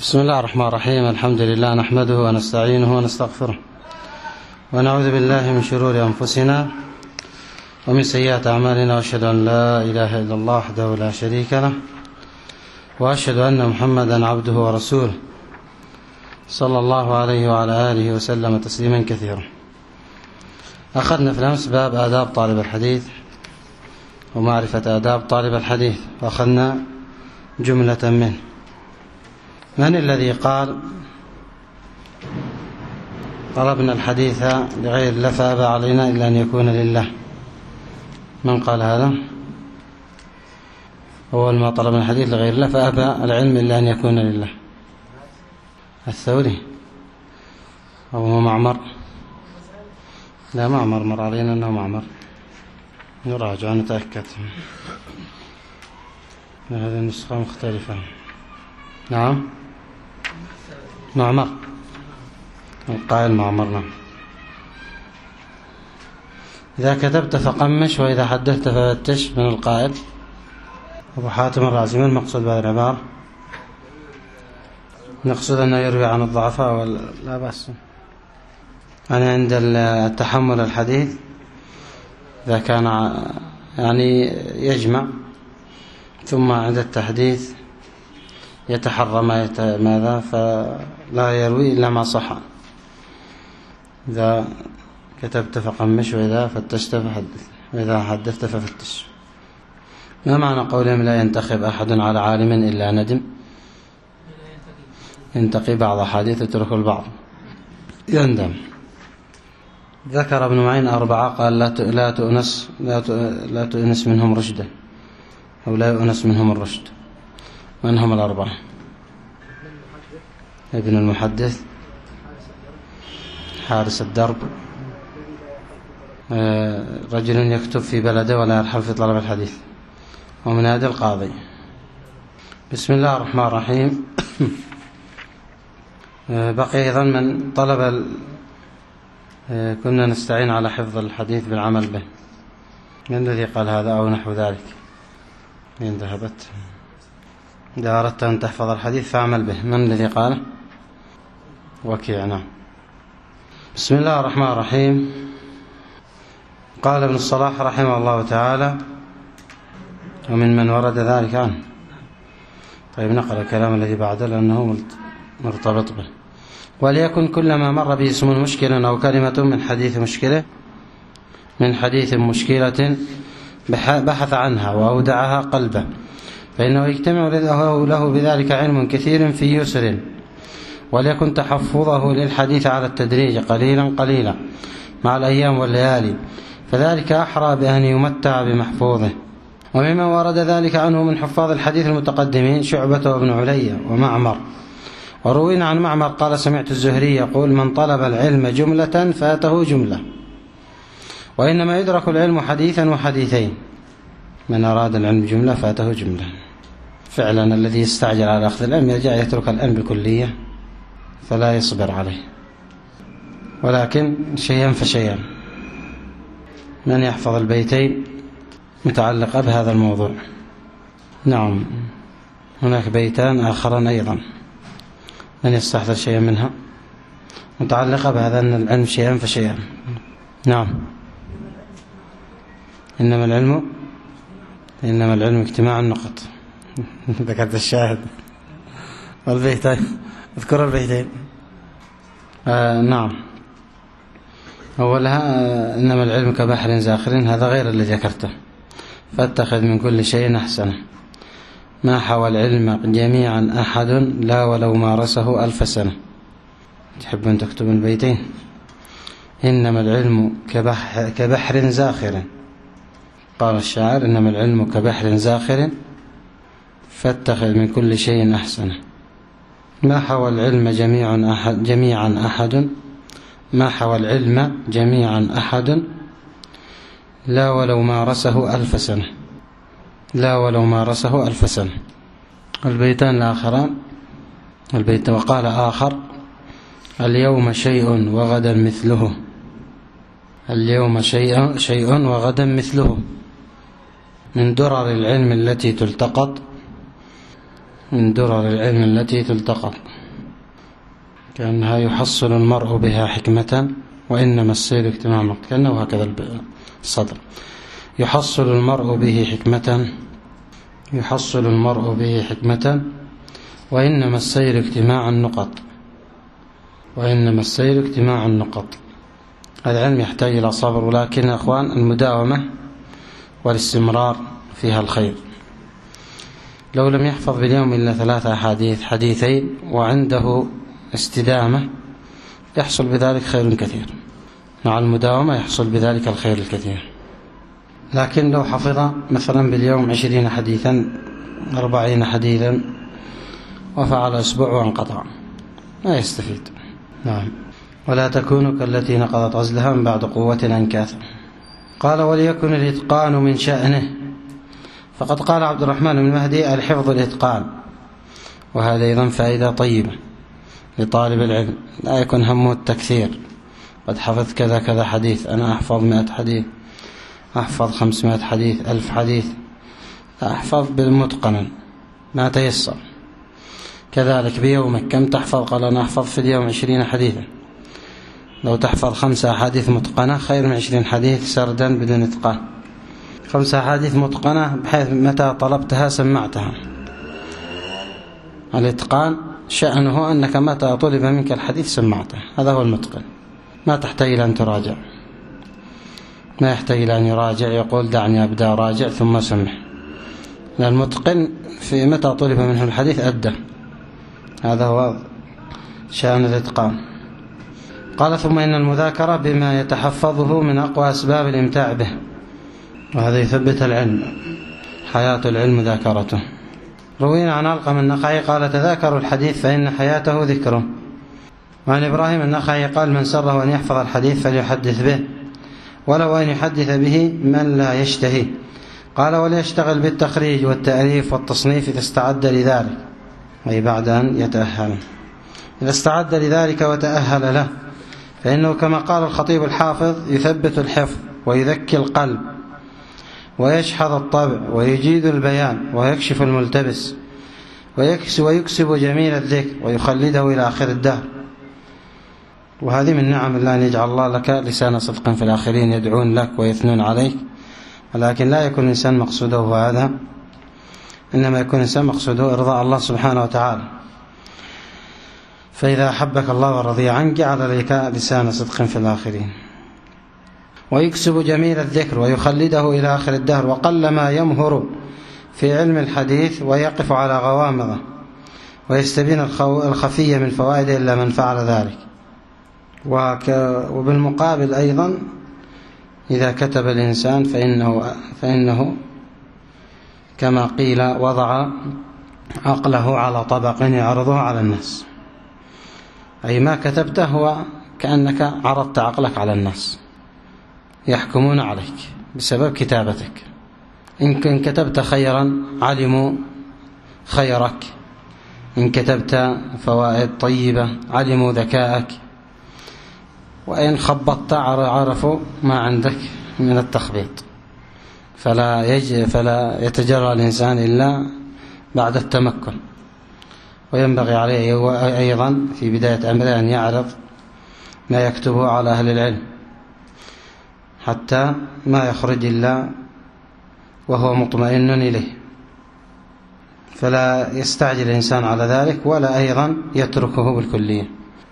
بسم الله الرحمن الرحيم. الحمد لله نحمده ونستعينه ونستغفره ونعوذ بالله من شرور أنفسنا ومن سيئات أعمالنا، وأشهد أن لا إله إلا الله وحده لا شريك له، وأشهد أن محمدا عبده ورسوله صلى الله عليه وعلى آله وسلم تسليما كثيرا. أخذنا في الأمس باب آداب طالب الحديث ومعرفة آداب طالب الحديث، وأخذنا جملة منه. من الذي قال طلبنا الحديث لغير الله فأبى علينا إلا أن يكون لله؟ من قال هذا؟ أول ما طلبنا الحديث لغير الله فأبى العلم إلا أن يكون لله. الثوري أو معمر؟ لا، معمر مر علينا أنه معمر، نراجع نتأكد. هذه النسخة مختلفة. نعم، معمر، القائل معمر. نعم. إذا كتبت فقمش، وإذا حدثت ففتش من القائل. أبو حاتم الرازي. ما المقصود بهذه العبارة؟ نقصد أنه يروي عن الضعفاء ولا لا بأس؟ أنا عند التحمل الحديث إذا كان يعني يجمع، ثم عند التحديث يتحرى ماذا، فلا يروي إلا ما صح. إذا كتبت فقمش، وإذا فتشت فحدث، وإذا حدثت ففتش. ما معنى قولهم لا ينتخب أحد على عالم إلا ندم؟ ينتقي بعض أحاديث يترك البعض، يندم. ذكر ابن معين 4 قال لا تؤنس منهم رشدا، أو لا يؤنس منهم الرشد. من هم 4؟ ابن المحدث، حارس الدرب، رجل يكتب في بلده ولا يرحل في طلب الحديث، ومنادي القاضي. بسم الله الرحمن الرحيم. بقي أيضا من طلب كنا نستعين على حفظ الحديث بالعمل به. من الذي قال هذا أو نحو ذلك؟ وين ذهبت؟ إذا أردت أن تحفظ الحديث فاعمل به. من الذي قاله؟ وكيع. نعم. بسم الله الرحمن الرحيم. قال ابن الصلاح رحمه الله تعالى: ومن من ورد ذلك عنه. طيب، نقرأ الكلام الذي بعده لأنه مرتبط به. وليكن كلما مر به اسم مشكل أو كلمة من حديث مشكلة بحث عنها وأودعها قلبه، فإنه يجتمع له بذلك علم كثير في يسر. وليكن تحفظه للحديث على التدريج قليلا قليلا مع الأيام والليالي، فذلك أحرى بأن يمتع بمحفوظه. وممن ورد ذلك عنه من حفاظ الحديث المتقدمين شعبة وابن علي ومعمر. وروينا عن معمر قال: سمعت الزهري يقول: من طلب العلم جملة فاته جملة، وإنما يدرك العلم حديثا وحديثين. من أراد العلم جملة فاته جملة. فعلا الذي يستعجل على أخذ العلم يرجع يترك العلم بالكلية، فلا يصبر عليه، ولكن شيئا فشيئا. من يحفظ البيتين متعلقة بهذا الموضوع. نعم، هناك بيتان آخران أيضا، من يستحضر شيئا منها متعلقة بهذا، أن العلم شيئا فشيئا. نعم. إنما العلم اجتماع النقط. ذكرت الشاهد والبيتين. اذكر البيتين. نعم. أولها: إنما العلم كبحر زاخر، هذا غير الذي ذكرته. فاتخذ من كل شيء أحسنه. ما حوى العلم جميعا أحد، لا ولو مارسه 1000 سنة. تحب أن تكتب البيتين؟ إنما العلم كبحر زاخر، قال الشاعر: إنما العلم كبحر زاخر، فاتخذ من كل شيء أحسنه. ما حوى العلم جميعا أحد، ما حوى العلم جميعا أحد، لا ولو مارسه 1000 سنة، لا ولو مارسه 1000 سنة. البيتان الآخران. البيت: وقال آخر: اليوم شيء وغدا مثله، اليوم شيء وغدا مثله، من درر العلم التي تلتقط، من درر العلم التي تلتقط. كأنها يحصل المرء بها حكمة وإنما السير اجتماع، كأنه هكذا الصدر. يحصل المرء به حكمة وإنما السير اجتماع النقط. العلم يحتاج إلى صبر، ولكن يا أخوان المداومة والاستمرار فيها الخير. لو لم يحفظ باليوم إلا 3 أحاديث، حديثين، وعنده استدامة، يحصل بذلك خير كثير. مع المداومة يحصل بذلك الخير الكثير. لكن لو حفظ مثلا باليوم 20 حديثا 40 حديثا وفعل أسبوع وانقطع، ما يستفيد. نعم. ولا تكونوا كالتي نقضت غزلها من بعد قوة أنكاثا. قال وليكن الإتقان من شأنه. فقد قال عبد الرحمن بن مهدي: الحفظ الإتقان. وهذا أيضا فائدة طيبة لطالب العلم، لا يكون همه التكثير. قد حفظ كذا كذا حديث، أنا أحفظ 100 حديث، أحفظ 500 حديث، 1000 حديث، أحفظ بالمتقن ما تيسر. كذلك بيومك كم تحفظ؟ قال أنا أحفظ في اليوم 20 حديثا. لو تحفظ 5 أحاديث متقنة خير من 20 حديث سردا بدون إتقان. 5 أحاديث متقنة بحيث متى طلبتها سمعتها. الإتقان شأنه أنك متى طلب منك الحديث سمعته، هذا هو المتقن. ما تحتاج إلى أن تراجع، ما يحتاج إلى أن يراجع، يقول دعني أبدأ راجع ثم سمع. المتقن في متى طلب منه الحديث أدى، هذا هو شأن الإتقان. قال ثم إن المذاكرة بما يتحفظه من أقوى أسباب الإمتاع به، وهذا يثبت العلم. حياة العلم ذاكرته. روينا عن علقمة النخعي قال: تذاكروا الحديث فإن حياته ذكره. وعن إبراهيم النخعي قال: من سره أن يحفظ الحديث فليحدث به، ولو أن يحدث به من لا يشتهي. قال: وليشتغل بالتخريج والتأليف والتصنيف إذا استعد لذلك، أي بعد أن يتأهل. إذا استعد لذلك وتأهل له، فإنه كما قال الخطيب الحافظ: يثبت الحفظ ويذكي القلب ويشحذ الطبع ويجيد البيان ويكشف الملتبس ويكسب جميل الذكر ويخلده إلى آخر الدهر. وهذه من نعم الله أن يجعل الله لك لسان صدق في الآخرين يدعون لك ويثنون عليك. ولكن لا يكون الإنسان مقصوده هذا، إنما يكون الإنسان مقصوده إرضاء الله سبحانه وتعالى. فإذا أحبك الله ورضي عنك جعل لك لسان صدق في الآخرين. ويكسب جميل الذكر ويخلده إلى آخر الدهر. وقلما يمهر في علم الحديث ويقف على غوامضه ويستبين الخفية من فوائده إلا من فعل ذلك. وبالمقابل أيضا إذا كتب الإنسان فإنه كما قيل وضع عقله على طبق يعرضه على الناس، أي ما كتبته هو كأنك عرضت عقلك على الناس يحكمون عليك بسبب كتابتك. إن كتبت خيرا علموا خيرك، إن كتبت فوائد طيبة علموا ذكاءك، وإن خبطت عرفوا ما عندك من التخبيط. فلا يتجرى الإنسان إلا بعد التمكن. وينبغي عليه أيضا في بداية أمره أن يعرض ما يكتبه على أهل العلم حتى ما يخرج إلا وهو مطمئن إليه. فلا يستعجل الإنسان على ذلك، ولا أيضا يتركه بالكلية.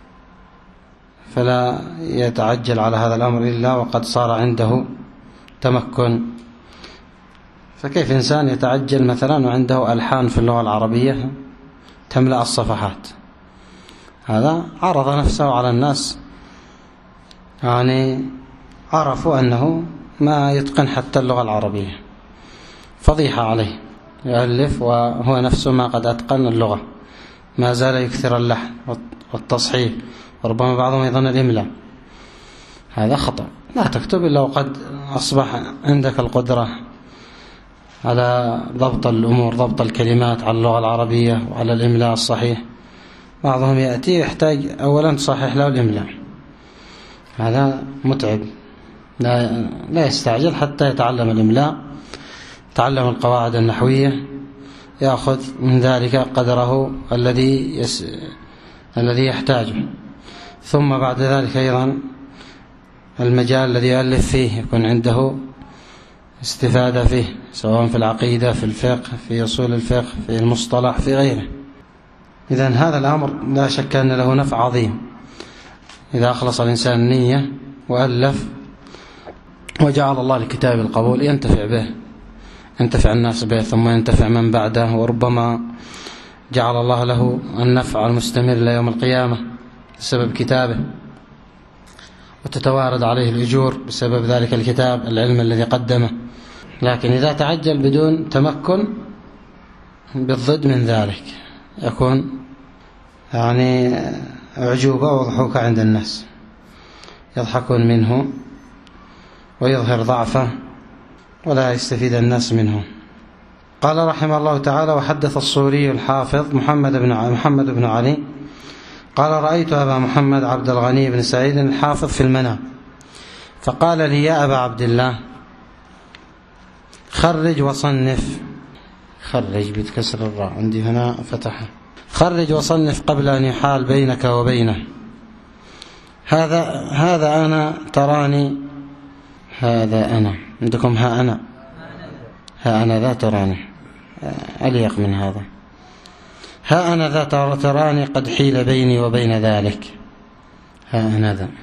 فلا يتعجل على هذا الأمر إلا وقد صار عنده تمكن. فكيف إنسان يتعجل مثلا وعنده ألحان في اللغة العربية تملأ الصفحات؟ هذا عرض نفسه على الناس، يعني عرفوا أنه ما يتقن حتى اللغة العربية، فضيحة عليه. يؤلف وهو نفسه ما قد أتقن اللغة، ما زال يكثر اللحن والتصحيح، وربما بعضهم يظن الإملاء. هذا خطأ. لا تكتب إلا وقد أصبح عندك القدرة على ضبط الأمور، ضبط الكلمات على اللغة العربية وعلى الإملاء الصحيح. بعضهم يأتي يحتاج أولا تصحح له الإملاء، هذا متعب. لا يستعجل حتى يتعلم الإملاء، يتعلم القواعد النحوية، يأخذ من ذلك قدره الذي الذي يحتاجه. ثم بعد ذلك أيضا المجال الذي يؤلف فيه يكون عنده استفادة فيه، سواء في العقيدة، في الفقه، في أصول الفقه، في المصطلح، في غيره. إذن هذا الأمر لا شك أن له نفع عظيم إذا أخلص الإنسان النية وألف وجعل الله لكتاب القبول ينتفع به، ينتفع الناس به، ثم ينتفع من بعده، وربما جعل الله له النفع المستمر إلى يوم القيامة بسبب كتابه، وتتوارد عليه الأجور بسبب ذلك الكتاب، العلم الذي قدمه. لكن إذا تعجل بدون تمكن بالضد من ذلك يكون يعني أعجوبة وضحوك عند الناس، يضحكون منه ويظهر ضعفه ولا يستفيد الناس منه. قال رحمه الله تعالى: وحدث الصوري الحافظ محمد بن علي قال: رأيت أبا محمد عبد الغني بن سعيد الحافظ في المنام، فقال لي: يا أبا عبد الله، خرج وصنف. خرج بتكسر الراء، عندي هنا فتحة. خرج وصنف قبل أن يحال بينك وبينه. هذا أنا تراني، هذا أنا عندكم ها أنا ذا تراني، أليق من هذا. ها أنا ذا تراني قد حيل بيني وبين ذلك. ها أنا ذا.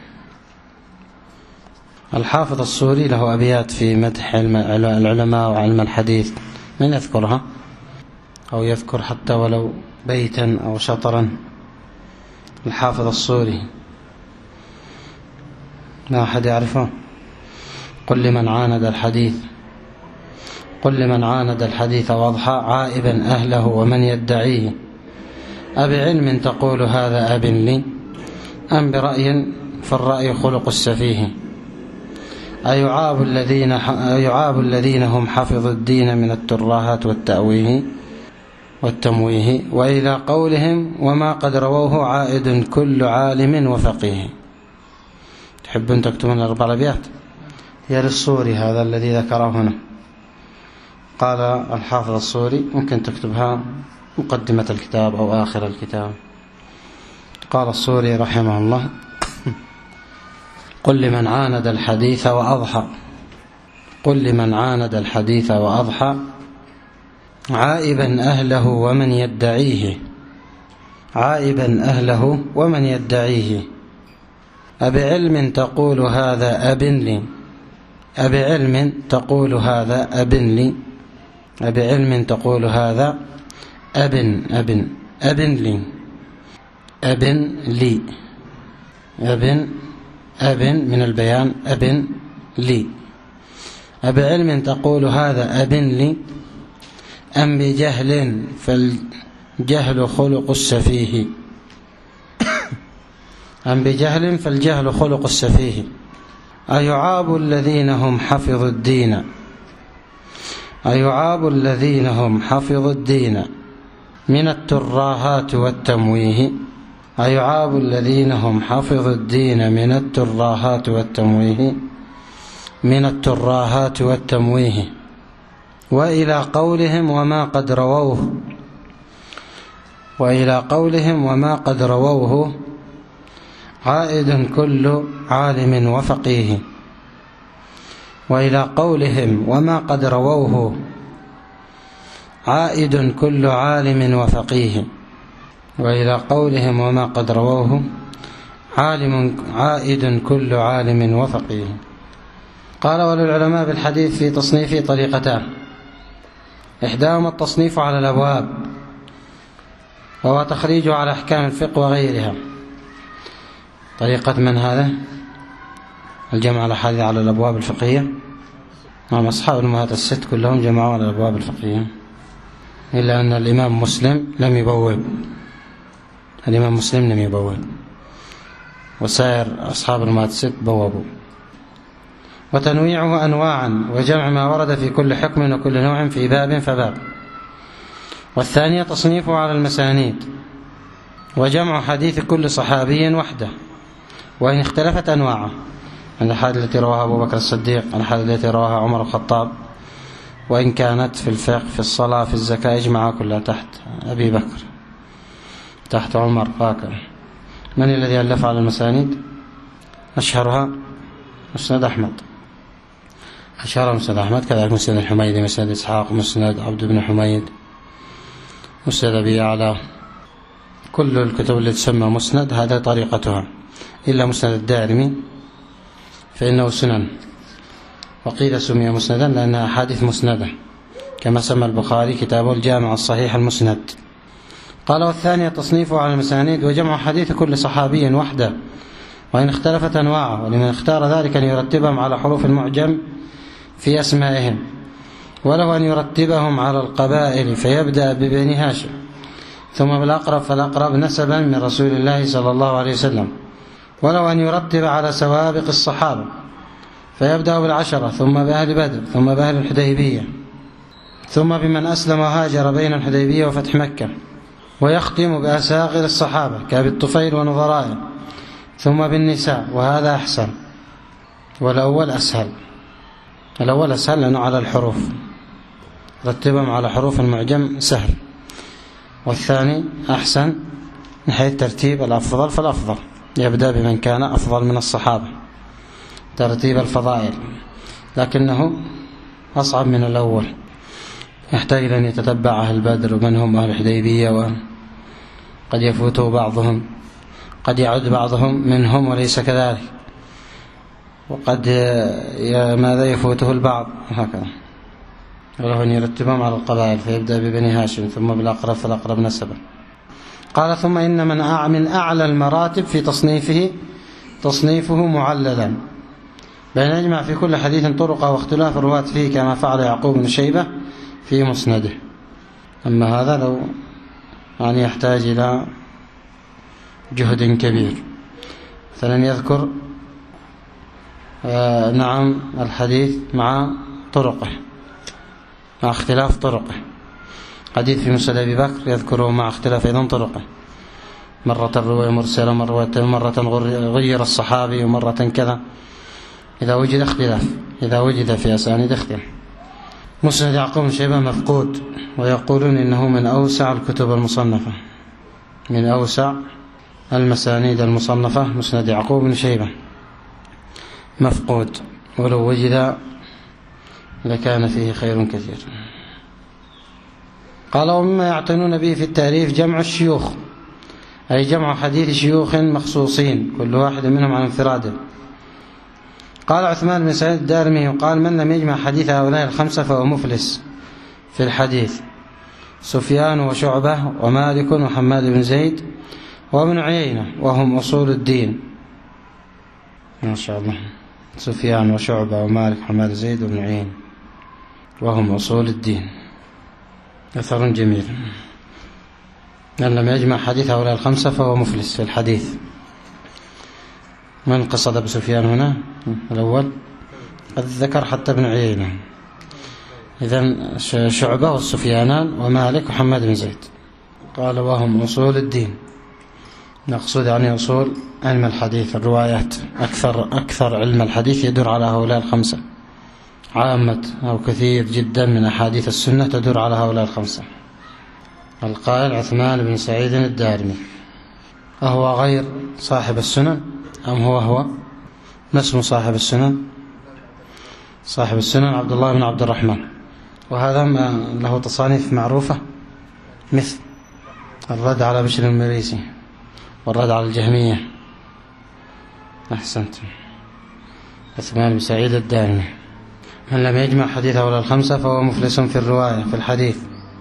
الحافظ الصوري له أبيات في مدح العلماء وعلم الحديث، من يذكرها أو يذكر حتى ولو بيتا أو شطرا؟ الحافظ الصوري ما أحد يعرفه؟ قل لمن عاند الحديث، قل لمن عاند الحديث واضحى عائبا أهله ومن يدعيه، أبعلم تقول هذا أب لي أم برأي فالرأي خلق السفيه، أيعاب الذين هم حفظوا الدين من التراهات والتمويه، وإلى قولهم وما قد رووه عائد كل عالم وفقيه. تحبون تكتبون الأربع أبيات؟ هي للصوري هذا الذي ذكره هنا. قال الحافظ الصوري، ممكن تكتبها مقدمة الكتاب أو آخر الكتاب. قال الصوري رحمه الله: قل لمن عاند الحديث وأضحى، قل لمن عاند الحديث وأضحى عائبا أهله ومن يدعيه، عائبا أهله ومن يدعيه، أبعلم تقول هذا أب لي، أبعلم تقول هذا أب لي، أبعلم تقول هذا أب لي، أب لي، أب من البيان، أب لي، أبعلم تقول هذا أب لي أم بجهل فالجهل خلق السفيه، أم بجهل فالجهل خلق السفيه، أيعاب الذين هم حفظوا الدين، أيعاب الذين هم حفظوا الدين من التراهات والتمويه، أيعاب الذين هم حفظوا الدين من التراهات والتمويه، من التراهات والتمويه، وإلى قولهم وما قد رووه، وإلى قولهم وما قد رووه عائد كل عالم وفقيه، وإلى قولهم وما قد رووه عائد كل عالم وفقيه، وإلى قولهم وما قد رووه عائد كل عالم وفقيه. قال: وللعلماء بالحديث في تصنيفه طريقتان، إحداهما التصنيف على الأبواب، وهو تخريجه على أحكام الفقه وغيرها. طريقة من هذا؟ الجمع الأحاديث على الأبواب الفقهية. نعم، أصحاب الأمهات الست كلهم جمعوا على الأبواب الفقهية، إلا أن الإمام مسلم لم يبوب، الإمام مسلم لم يبوب، وسائر أصحاب الأمهات الست بوبوا. وتنويعه أنواعا، وجمع ما ورد في كل حكم وكل نوع في باب فباب. والثانية تصنيفه على المسانيد، وجمع حديث كل صحابي وحده، وإن اختلفت أنواعه، عن الحادث التي رواها أبو بكر الصديق، عن الحادث التي رواها عمر الخطاب، وإن كانت في الفقه، في الصلاة، في الزكاة، يجمعها كلها تحت أبي بكر، تحت عمر، هكذا. من الذي ألف على المسانيد؟ أشهرها مسند أحمد، أشهرها مسند أحمد، كذلك مسند الحميدي، مسند إسحاق، مسند عبد بن حميد، مسند أبي يعلى. كل الكتب التي تسمى مسند هذا طريقتها، إلا مسند الدارمي فإنه سنن، وقيل سمي مسندا لأنها أحاديث مسندة، كما سمى البخاري كتابه الجامع الصحيح المسند. قال: والثانية تصنيفه على المسانيد وجمع حديث كل صحابي وحده، وإن اختلفت أنواعه، ولمن اختار ذلك أن يرتبهم على حروف المعجم في أسمائهم، ولو أن يرتبهم على القبائل فيبدأ ببني هاشم، ثم بالأقرب فالأقرب نسبا من رسول الله صلى الله عليه وسلم، ولو أن يرتب على سوابق الصحابة فيبدأ بالعشرة، ثم بأهل بدر، ثم بأهل الحديبية، ثم بمن أسلم وهاجر بين الحديبية وفتح مكة، ويختم بأساغر الصحابة كأبي الطفيل ونظرائه، ثم بالنساء، وهذا أحسن. والأول أسهل، الأول أسهل لأنه على الحروف، رتبهم على حروف المعجم سهل، والثاني أحسن من حيث ترتيب الأفضل، فالأفضل يبدأ بمن كان أفضل من الصحابة ترتيب الفضائل، لكنه أصعب من الأول، يحتاج أن يتتبع أهل بدر ومن هم أهل الحديبية، وقد يفوته بعضهم، قد يعد بعضهم منهم وليس كذلك، وقد ماذا يفوته البعض، هكذا. وله أن يرتبهم على القبائل فيبدأ ببني هاشم، ثم بالأقرب فالأقرب نسبا. قال: ثم إن من أعلى المراتب في تصنيفه معللا، بأن يجمع في كل حديث طرقه واختلاف الرواة فيه، كما فعل يعقوب بن شيبة في مسنده. أما هذا لو يعني يحتاج إلى جهد كبير، مثلا يذكر نعم الحديث مع طرقه، مع اختلاف طرقه، حديث في مسند أبي بكر يذكره مع اختلاف أيضا طرقه، مرة الرواية مرسلة، مرة غير الصحابي، ومرة كذا، إذا وجد اختلاف، إذا وجد في أسانيد اختلاف. مسند يعقوب بن شيبة مفقود، ويقولون إنه من أوسع الكتب المصنفة، من أوسع المسانيد المصنفة مسند يعقوب بن شيبة مفقود، ولو وجد لكان فيه خير كثير. قال: ومما يعتنون به في التعريف جمع الشيوخ، أي جمع حديث شيوخ مخصوصين كل واحد منهم عن انفراده. قال عثمان بن سعيد الدارمي: قال: من لم يجمع حديث هؤلاء الخمسة فهو مفلس في الحديث. سفيان وشعبة ومالك وحماد بن زيد وابن عيينة، وهم أصول الدين. ما شاء الله، سفيان وشعبة ومالك وحماد بن زيد وابن عيينة، وهم أصول الدين. أثر جميل. من لم يجمع حديث هؤلاء الخمسة فهو مفلس في الحديث. من قصد بسفيان هنا؟ الأول قد ذكر حتى ابن عيينة. إذن شعبة والسفيانان ومالك وحماد بن زيد. قال: وهم أصول الدين، نقصد يعني أصول علم الحديث، الروايات. أكثر علم الحديث يدور على هؤلاء الخمسة، عامة أو كثير جدا من أحاديث السنة تدور على هؤلاء الخمسة. القائل عثمان بن سعيد الدارمي. أهو غير صاحب السنن أم هو ما اسم صاحب السنن؟ صاحب السنن عبد الله بن عبد الرحمن، وهذا له تصانيف معروفة، مثل الرد على بشر المريسي والرد على الجهمية. أحسنت. عثمان بن سعيد الدارمي. من لم يجمع حديث هؤلاء الخمسة فهو مفلس في الرواية في الحديث.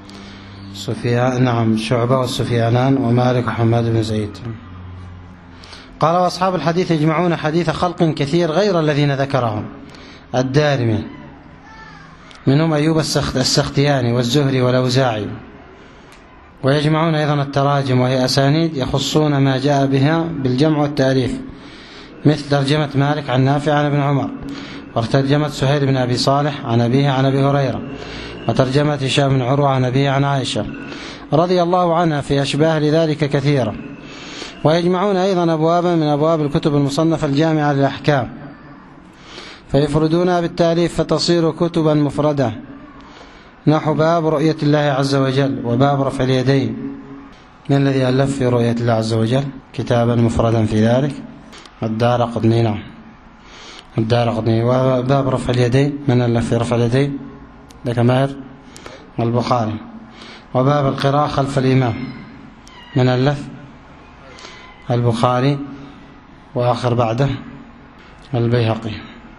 شعبة والسفيانان ومالك وحماد بن زيد. قال: وأصحاب الحديث يجمعون حديث خلق كثير غير الذين ذكرهم الدارمي، منهم أيوب السختياني والزهري والأوزاعي. ويجمعون أيضا التراجم، وهي أسانيد يخصون ما جاء بها بالجمع والتأليف، مثل ترجمة مالك عن نافع عن ابن عمر، وترجمة سهيل بن أبي صالح عن أبيه عن أبي هريرة، وترجمة هشام بن عروة عن أبيه عن عائشة رضي الله عنها في أشباه لذلك كثيرة. ويجمعون أيضا أبوابا من أبواب الكتب المصنفة الجامعة للأحكام، فيفردونها بالتأليف فتصير كتبا مفردة، نحو باب رؤية الله عز وجل، وباب رفع اليدين، من الذي ألف في رؤية الله عز وجل كتابا مفردا في ذلك؟ الدارقطني. نعم الدارقطني. وباب رفع اليدين من ألف في رفع اليدين؟ ذاك ماهر البخاري. وباب القراءة خلف الإمام من ألف؟ البخاري. وآخر بعده البيهقي.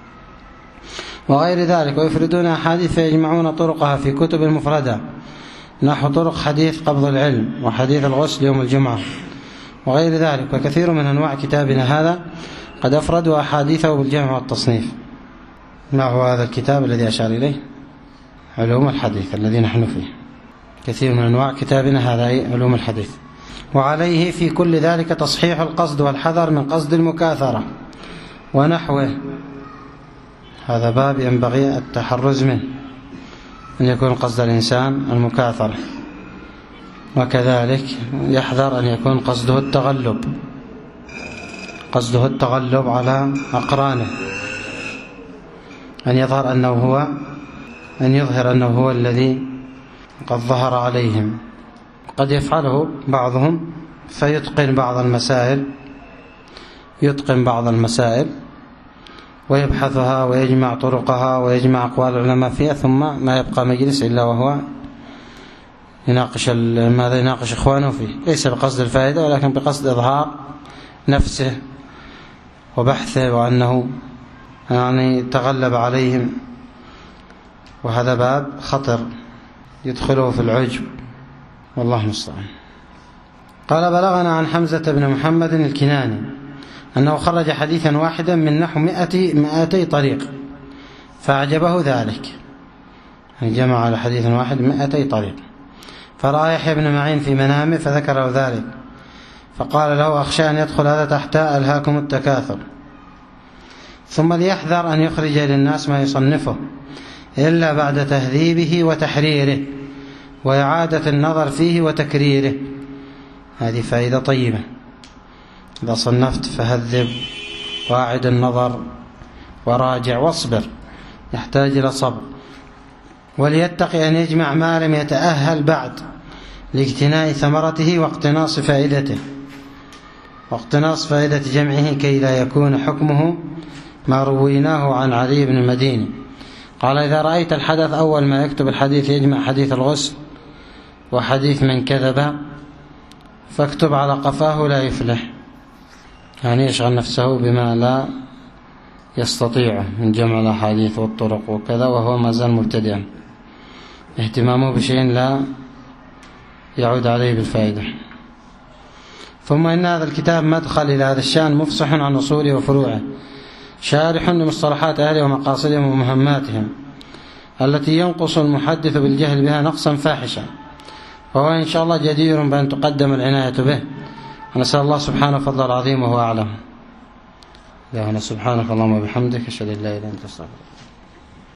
وغير ذلك. ويفردون أحاديث فيجمعون طرقها في كتب مفردة نحو طرق حديث قبض العلم وحديث الغسل يوم الجمعة وغير ذلك. وكثير من أنواع كتابنا هذا قد أفردوا أحاديثه بالجمع والتصنيف. ما هو هذا الكتاب الذي أشار إليه؟ علوم الحديث الذي نحن فيه. كثير من أنواع كتابنا هذا علوم الحديث. وعليه في كل ذلك تصحيح القصد والحذر من قصد المكاثرة ونحوه. هذا باب ينبغي التحرز منه، أن يكون قصد الإنسان المكاثرة، وكذلك يحذر أن يكون قصده التغلب على أقرانه، أن يظهر أنه هو الذي قد ظهر عليهم. قد يفعله بعضهم فيتقن بعض المسائل ويبحثها ويجمع طرقها ويجمع أقوال العلماء فيها، ثم ما يبقى مجلس إلا وهو يناقش إخوانه فيه، ليس بقصد الفائدة ولكن بقصد إظهار نفسه وبحثه وأنه تغلب عليهم. وهذا باب خطر يدخله في العجب، والله المستعان. قال بلغنا عن حمزة بن محمد الكناني أنه خرج حديثا واحدا من نحو 200 طريق فأعجبه ذلك، جمع على حديث واحد 200 طريق. فرأى يحيى بن معين في منامه فذكر له ذلك، فقال له: أخشى أن يدخل هذا تحت ألهاكم التكاثر. ثم ليحذر أن يخرج للناس ما يصنفه إلا بعد تهذيبه وتحريره وإعادة النظر فيه وتكريره. هذه فائدة طيبة. إذا صنفت فهذب واعد النظر وراجع واصبر، يحتاج إلى صبر. وليتقي أن يجمع ما لم يتأهل بعد لاقتناء ثمرته واقتناص فائدة جمعه كي لا يكون حكمه ما رويناه عن علي بن المديني. قال: إذا رأيت الحدث أول ما يكتب الحديث يجمع حديث الغسل وحديث من كذب فاكتب على قفاه لا يفلح، يعني يشغل نفسه بما لا يستطيع من جمع الأحاديث والطرق وكذا، وهو ما زال مبتدئا، اهتمامه بشيء لا يعود عليه بالفائدة. ثم إن هذا الكتاب مدخل إلى هذا الشأن مفصح عن أصوله وفروعه، شارح لمصطلحات أهله ومقاصدهم ومهماتهم التي ينقص المحدث بالجهل بها نقصا فاحشا، وهو إن شاء الله جدير بأن تقدم العناية به. ونسأل الله سبحانه فضل العظيم وهو أعلم. سبحانك اللهم وبحمدك، أشهد أن لا إله إلا أنت، أستغفرك.